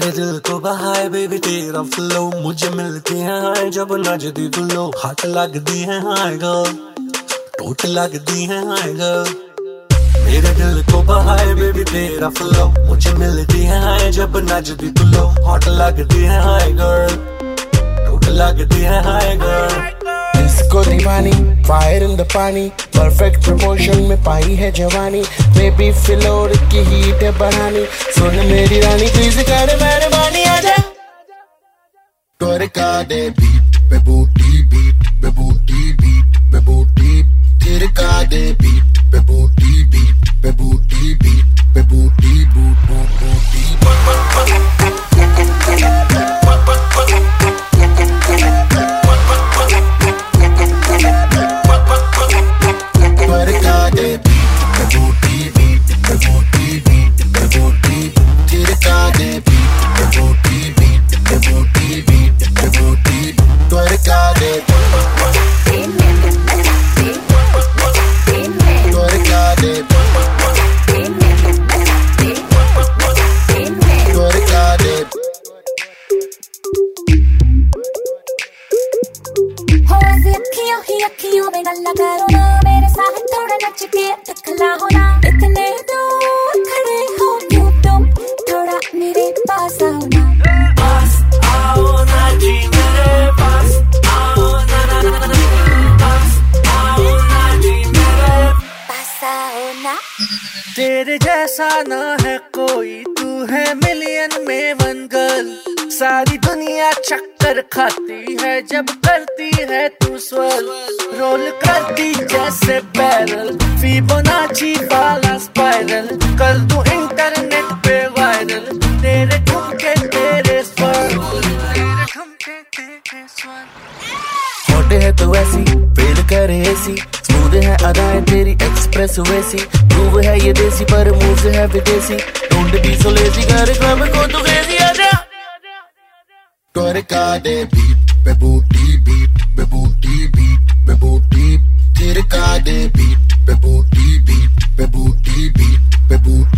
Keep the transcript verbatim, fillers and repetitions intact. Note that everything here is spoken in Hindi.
मेरे दिल को बहाए बेबी तेरा फ्लो, मुझे मिलती है हाय जब नचदी तू लो। हाथ लगदी है हाय गर्ल, टोट लगदी है हाय गर्ल। मेरे दिल को बहाए बेबी तेरा फ्लो, मुझे मिलती है हाय जब नचदी तू लो। हाथ लगदी है हाय गर्ल, टोट लगदी है हाय गर्ल। इसको दीवानी fire in the pani, perfect promotion में पाई है जवानी। बेबी फ्लोर की हीट है बढ़ानी, सुन मेरी रानी प्लीज कर मेहरबानी आजा। ट्वर्का दे बीट पे बूटी, बीट पे बूटी, बीट पे बूटी। थिरका दे बीट पे बूटी, बीट पे बूटी, बीट पे बूटी, बूट बूट बूटी। अखियों में गल्ला करो ना, मेरे साथ थोड़ा नच के दिखला हो ना। इतने दूर खड़े हो क्यों तुम, थोड़ा मेरे पास आओ ना। पास आओ ना जी मेरे पास आओ ना, ना, ना, ना, पास आओ ना जी मेरे पास आओ ना। तेरे जैसा ना है कोई, तू है मिलियन में वन गर्ल। सारी दुनिया चक्कर खाती है जब करती है तू स्वर्ल। रोल करती जैसे बैरल, फिबोनाची वाला स्पाइरल। कर दूं इंटरनेट पे वायरल, तेरे ठुमके तेरे स्वर, तेरे ठुमके तेरे स्वर। होटे है तो ऐसी फेल करे ऐसी, स्मूथ है अदाएं तेरी एक्सप्रेस वैसी। प्रूव है ये देसी पर मूव है विदेशी, डोंट बी सो लेजी कर क्लब को तू क्रेजी आजा। ट्वर्का दे बीट पे बूटी, बीट पे बूटी, बीट पे बूटी। थिरका दे बीट पे बूटी, बीट पे बूटी, बीट पे बूटी।